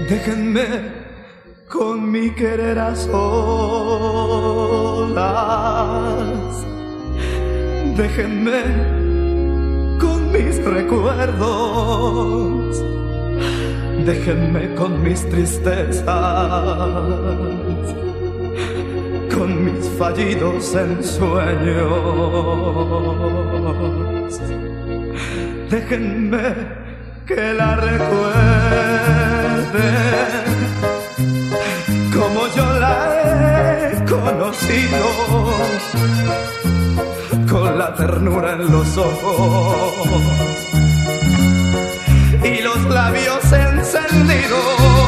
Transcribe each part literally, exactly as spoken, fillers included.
Déjenme con mi querer a solas. Déjenme con mis recuerdos. Déjenme con mis tristezas, con mis fallidos ensueños. Déjenme que la recuerde como yo la he conocido, con la ternura en los ojos y los labios encendidos.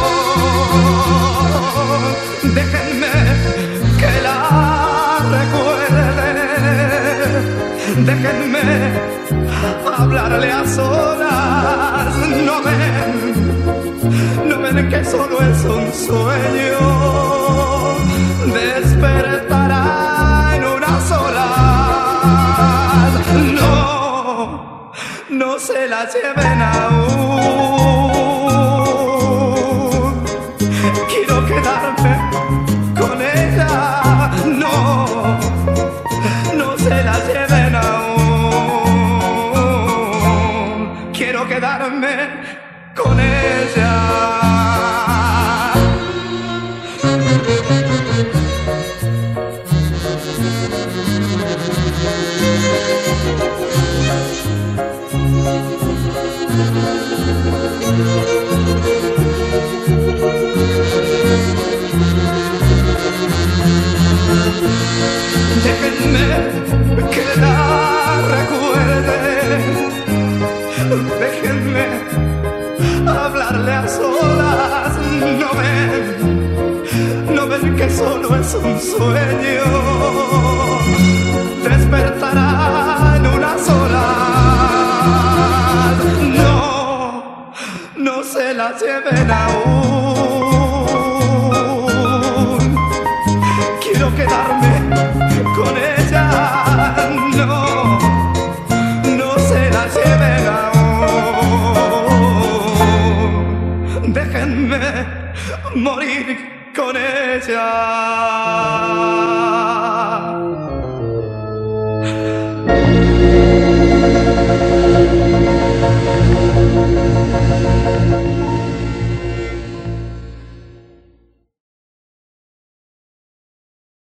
Déjenme que la recuerde, déjenme hablarle a solas. No ven, no ven que solo es un sueño. Despertará en unas horas. No, no se la lleven aún. Quiero quedarme con ella. No, no se la lleven aún. Quiero quedarme con ella. Déjenme que la recuerde, déjenme hablarle a solas. No ven, no ven que solo es un sueño. Despertará en unas horas. No, no se la lleven aún. Quiero quedarme con ella.